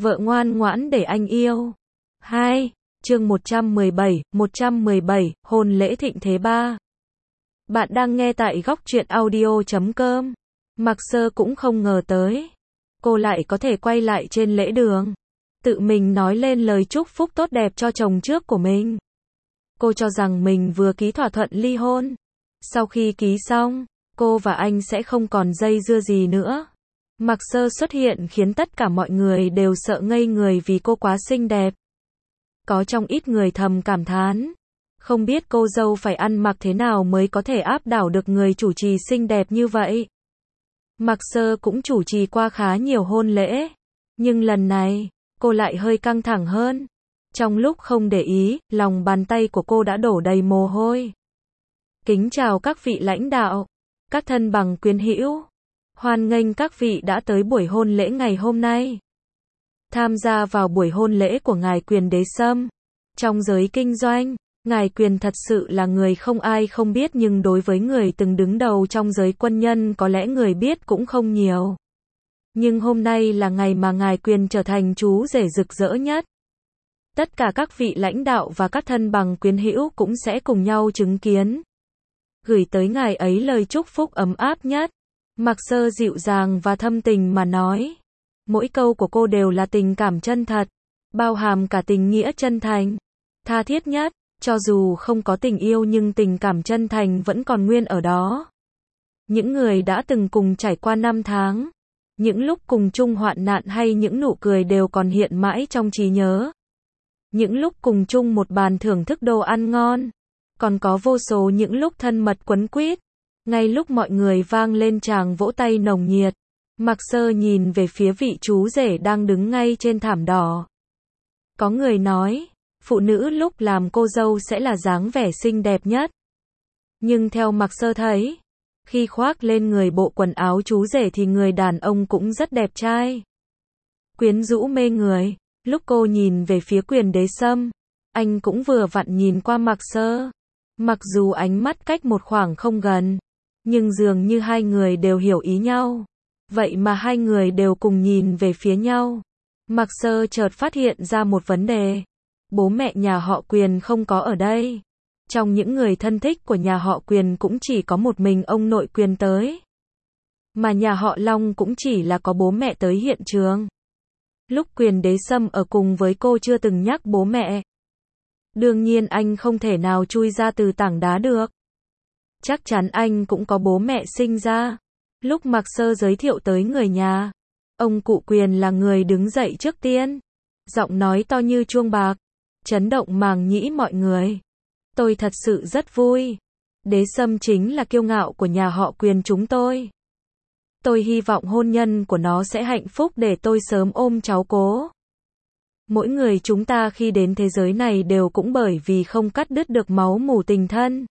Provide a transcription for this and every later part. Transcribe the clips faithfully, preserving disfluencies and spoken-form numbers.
Vợ ngoan ngoãn để anh yêu. hai. Chương một trăm mười bảy, một trăm mười bảy, hôn lễ thịnh thế ba. Bạn đang nghe tại góc truyện audio chấm com. Mạc Sơ cũng không ngờ tới, cô lại có thể quay lại trên lễ đường, tự mình nói lên lời chúc phúc tốt đẹp cho chồng trước của mình. Cô cho rằng mình vừa ký thỏa thuận ly hôn. Sau khi ký xong, cô và anh sẽ không còn dây dưa gì nữa. Mạc Sơ xuất hiện khiến tất cả mọi người đều sợ ngây người vì cô quá xinh đẹp. Có trong ít người thầm cảm thán, không biết cô dâu phải ăn mặc thế nào mới có thể áp đảo được người chủ trì xinh đẹp như vậy. Mạc Sơ cũng chủ trì qua khá nhiều hôn lễ, nhưng lần này, cô lại hơi căng thẳng hơn. Trong lúc không để ý, lòng bàn tay của cô đã đổ đầy mồ hôi. Kính chào các vị lãnh đạo, các thân bằng quyến hữu. Hoan nghênh các vị đã tới buổi hôn lễ ngày hôm nay. Tham gia vào buổi hôn lễ của ngài Quyền Đế Sâm. Trong giới kinh doanh, ngài Quyền thật sự là người không ai không biết, nhưng đối với người từng đứng đầu trong giới quân nhân có lẽ người biết cũng không nhiều. Nhưng hôm nay là ngày mà ngài Quyền trở thành chú rể rực rỡ nhất. Tất cả các vị lãnh đạo và các thân bằng quyến hữu cũng sẽ cùng nhau chứng kiến, gửi tới ngài ấy lời chúc phúc ấm áp nhất. Mạc Sơ dịu dàng và thâm tình mà nói. Mỗi câu của cô đều là tình cảm chân thật, bao hàm cả tình nghĩa chân thành, tha thiết nhất. Cho dù không có tình yêu nhưng tình cảm chân thành vẫn còn nguyên ở đó. Những người đã từng cùng trải qua năm tháng, những lúc cùng chung hoạn nạn hay những nụ cười đều còn hiện mãi trong trí nhớ. Những lúc cùng chung một bàn thưởng thức đồ ăn ngon, còn có vô số những lúc thân mật quấn quýt. Ngay lúc mọi người vang lên tràng vỗ tay nồng nhiệt, Mạc Sơ nhìn về phía vị chú rể đang đứng ngay trên thảm đỏ. Có người nói, phụ nữ lúc làm cô dâu sẽ là dáng vẻ xinh đẹp nhất. Nhưng theo Mạc Sơ thấy, khi khoác lên người bộ quần áo chú rể thì người đàn ông cũng rất đẹp trai, quyến rũ mê người. Lúc cô nhìn về phía Quyền Đế Sâm, anh cũng vừa vặn nhìn qua Mạc Sơ. Mặc dù ánh mắt cách một khoảng không gần, nhưng dường như hai người đều hiểu ý nhau. Vậy mà hai người đều cùng nhìn về phía nhau. Mạc Sơ chợt phát hiện ra một vấn đề. Bố mẹ nhà họ Quyền không có ở đây. Trong những người thân thích của nhà họ Quyền cũng chỉ có một mình ông nội Quyền tới. Mà nhà họ Long cũng chỉ là có bố mẹ tới hiện trường. Lúc Quyền Đế Sâm ở cùng với cô chưa từng nhắc bố mẹ. Đương nhiên anh không thể nào chui ra từ tảng đá được. Chắc chắn anh cũng có bố mẹ sinh ra. Lúc Mạc Sơ giới thiệu tới người nhà, ông cụ Quyền là người đứng dậy trước tiên. Giọng nói to như chuông bạc, chấn động màng nhĩ mọi người. Tôi thật sự rất vui. Đế Sâm chính là kiêu ngạo của nhà họ Quyền chúng tôi. Tôi hy vọng hôn nhân của nó sẽ hạnh phúc để tôi sớm ôm cháu cố. Mỗi người chúng ta khi đến thế giới này đều cũng bởi vì không cắt đứt được máu mủ tình thân.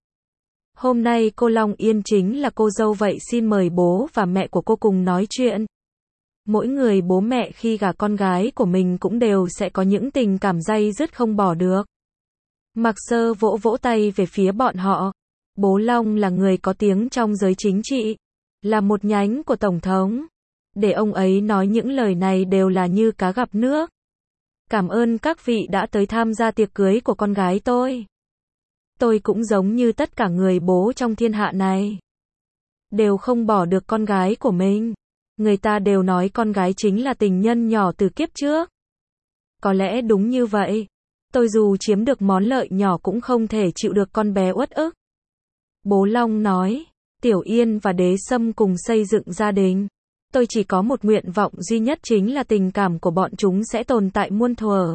Hôm nay cô Long Yên chính là cô dâu, vậy xin mời bố và mẹ của cô cùng nói chuyện. Mỗi người bố mẹ khi gả con gái của mình cũng đều sẽ có những tình cảm day dứt không bỏ được. Mạc Sơ vỗ vỗ tay về phía bọn họ. Bố Long là người có tiếng trong giới chính trị, là một nhánh của Tổng thống. Để ông ấy nói những lời này đều là như cá gặp nước. Cảm ơn các vị đã tới tham gia tiệc cưới của con gái tôi. Tôi cũng giống như tất cả người bố trong thiên hạ này, đều không bỏ được con gái của mình. Người ta đều nói con gái chính là tình nhân nhỏ từ kiếp trước. Có lẽ đúng như vậy. Tôi dù chiếm được món lợi nhỏ cũng không thể chịu được con bé uất ức. Bố Long nói, Tiểu Yên và Đế Sâm cùng xây dựng gia đình. Tôi chỉ có một nguyện vọng duy nhất, chính là tình cảm của bọn chúng sẽ tồn tại muôn thuở.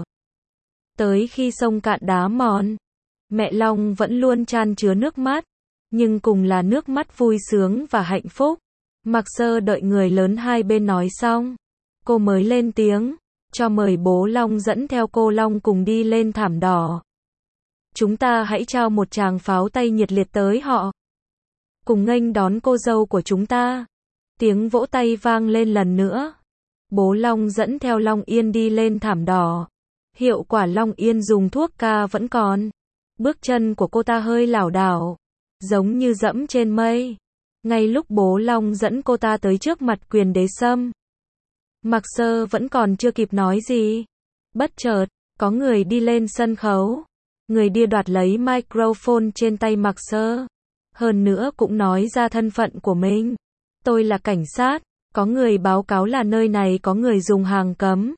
Tới khi sông cạn đá mòn, mẹ Long vẫn luôn chan chứa nước mắt, nhưng cùng là nước mắt vui sướng và hạnh phúc. Mạc Sơ đợi người lớn hai bên nói xong, cô mới lên tiếng, cho mời bố Long dẫn theo cô Long cùng đi lên thảm đỏ. Chúng ta hãy trao một tràng pháo tay nhiệt liệt tới họ. Cùng nghênh đón cô dâu của chúng ta. Tiếng vỗ tay vang lên lần nữa. Bố Long dẫn theo Long Yên đi lên thảm đỏ. Hiệu quả Long Yên dùng thuốc ca vẫn còn. Bước chân của cô ta hơi lảo đảo, giống như dẫm trên mây. Ngay lúc bố Long dẫn cô ta tới trước mặt Quyền Đế Sâm, Mạc Sơ vẫn còn chưa kịp nói gì. Bất chợt, có người đi lên sân khấu. Người đi đoạt lấy microphone trên tay Mạc Sơ. Hơn nữa cũng nói ra thân phận của mình. Tôi là cảnh sát, có người báo cáo là nơi này có người dùng hàng cấm.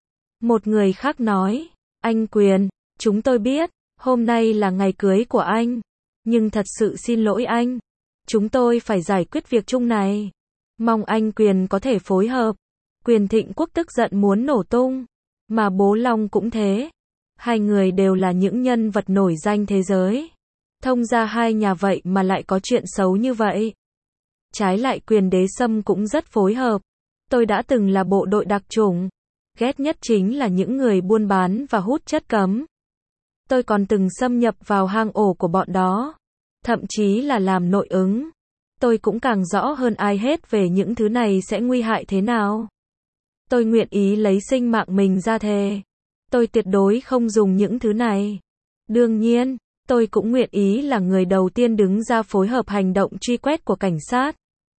Một người khác nói, anh Quyền, chúng tôi biết, hôm nay là ngày cưới của anh. Nhưng thật sự xin lỗi anh. Chúng tôi phải giải quyết việc chung này. Mong anh Quyền có thể phối hợp. Quyền Thịnh Quốc tức giận muốn nổ tung. Mà bố Long cũng thế. Hai người đều là những nhân vật nổi danh thế giới. Thông ra hai nhà vậy mà lại có chuyện xấu như vậy. Trái lại Quyền Đế Sâm cũng rất phối hợp. Tôi đã từng là bộ đội đặc chủng. Ghét nhất chính là những người buôn bán và hút chất cấm. Tôi còn từng xâm nhập vào hang ổ của bọn đó. Thậm chí là làm nội ứng. Tôi cũng càng rõ hơn ai hết về những thứ này sẽ nguy hại thế nào. Tôi nguyện ý lấy sinh mạng mình ra thề. Tôi tuyệt đối không dùng những thứ này. Đương nhiên, tôi cũng nguyện ý là người đầu tiên đứng ra phối hợp hành động truy quét của cảnh sát.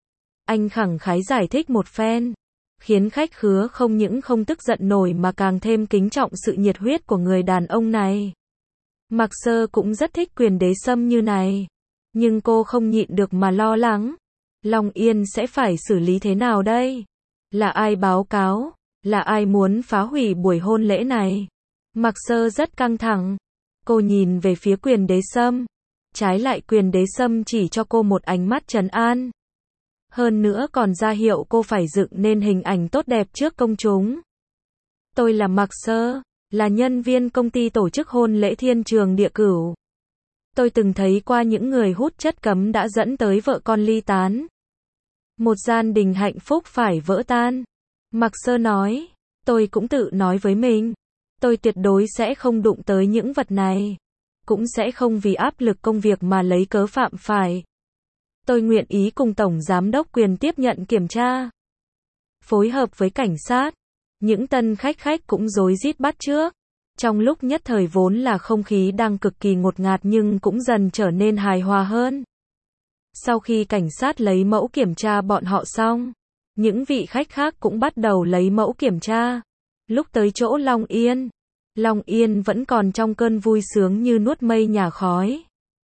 Anh khẳng khái giải thích một phen, khiến khách khứa không những không tức giận nổi mà càng thêm kính trọng sự nhiệt huyết của người đàn ông này. Mạc Sơ cũng rất thích Quyền Đế Sâm như này. Nhưng cô không nhịn được mà lo lắng. Long Yên sẽ phải xử lý thế nào đây? Là ai báo cáo? Là ai muốn phá hủy buổi hôn lễ này? Mạc Sơ rất căng thẳng. Cô nhìn về phía Quyền Đế Sâm. Trái lại Quyền Đế Sâm chỉ cho cô một ánh mắt trấn an. Hơn nữa còn ra hiệu cô phải dựng nên hình ảnh tốt đẹp trước công chúng. Tôi là Mạc Sơ, là nhân viên công ty tổ chức hôn lễ Thiên Trường Địa Cửu. Tôi từng thấy qua những người hút chất cấm đã dẫn tới vợ con ly tán. Một gia đình hạnh phúc phải vỡ tan. Mạc Sơ nói, tôi cũng tự nói với mình. Tôi tuyệt đối sẽ không đụng tới những vật này. Cũng sẽ không vì áp lực công việc mà lấy cớ phạm phải. Tôi nguyện ý cùng Tổng Giám đốc Quyền tiếp nhận kiểm tra. Phối hợp với cảnh sát. Những tân khách khách cũng rối rít bắt chước. Trong lúc nhất thời vốn là không khí đang cực kỳ ngột ngạt nhưng cũng dần trở nên hài hòa hơn. Sau khi cảnh sát lấy mẫu kiểm tra bọn họ xong, những vị khách khác cũng bắt đầu lấy mẫu kiểm tra. Lúc tới chỗ Long Yên, Long Yên vẫn còn trong cơn vui sướng như nuốt mây nhả khói.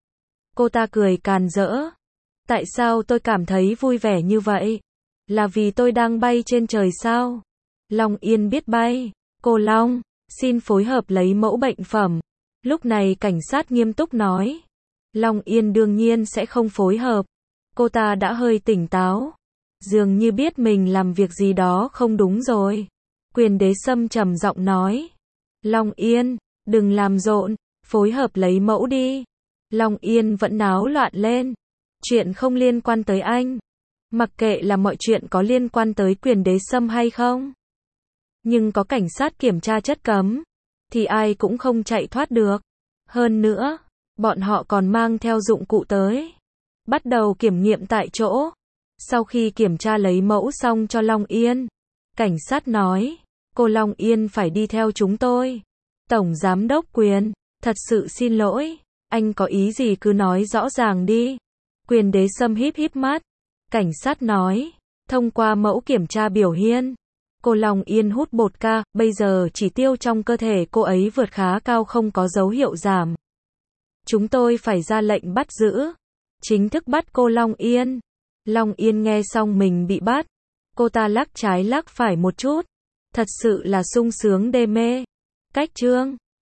Cô ta cười càn rỡ. Tại sao tôi cảm thấy vui vẻ như vậy? Là vì tôi đang bay trên trời sao? Long Yên biết bay. Cô Long, xin phối hợp lấy mẫu bệnh phẩm. Lúc này cảnh sát nghiêm túc nói. Long Yên đương nhiên sẽ không phối hợp. Cô ta đã hơi tỉnh táo. Dường như biết mình làm việc gì đó không đúng rồi. Quyền Đế Sâm trầm giọng nói. Long Yên, đừng làm rộn, phối hợp lấy mẫu đi. Long Yên vẫn náo loạn lên. Chuyện không liên quan tới anh. Mặc kệ là mọi chuyện có liên quan tới Quyền Đế Sâm hay không. Nhưng có cảnh sát kiểm tra chất cấm, thì ai cũng không chạy thoát được. Hơn nữa, bọn họ còn mang theo dụng cụ tới. Bắt đầu kiểm nghiệm tại chỗ. Sau khi kiểm tra lấy mẫu xong cho Long Yên, cảnh sát nói, cô Long Yên phải đi theo chúng tôi. Tổng Giám đốc Quyền, thật sự xin lỗi, anh có ý gì cứ nói rõ ràng đi. Quyền Đế Sâm híp híp mắt. Cảnh sát nói, thông qua mẫu kiểm tra biểu hiện, cô Long Yên hút bột ca, bây giờ chỉ tiêu trong cơ thể cô ấy vượt khá cao không có dấu hiệu giảm. Chúng tôi phải ra lệnh bắt giữ. Chính thức bắt cô Long Yên. Long Yên nghe xong mình bị bắt. Cô ta lắc trái lắc phải một chút. Thật sự là sung sướng đê mê. Cách chương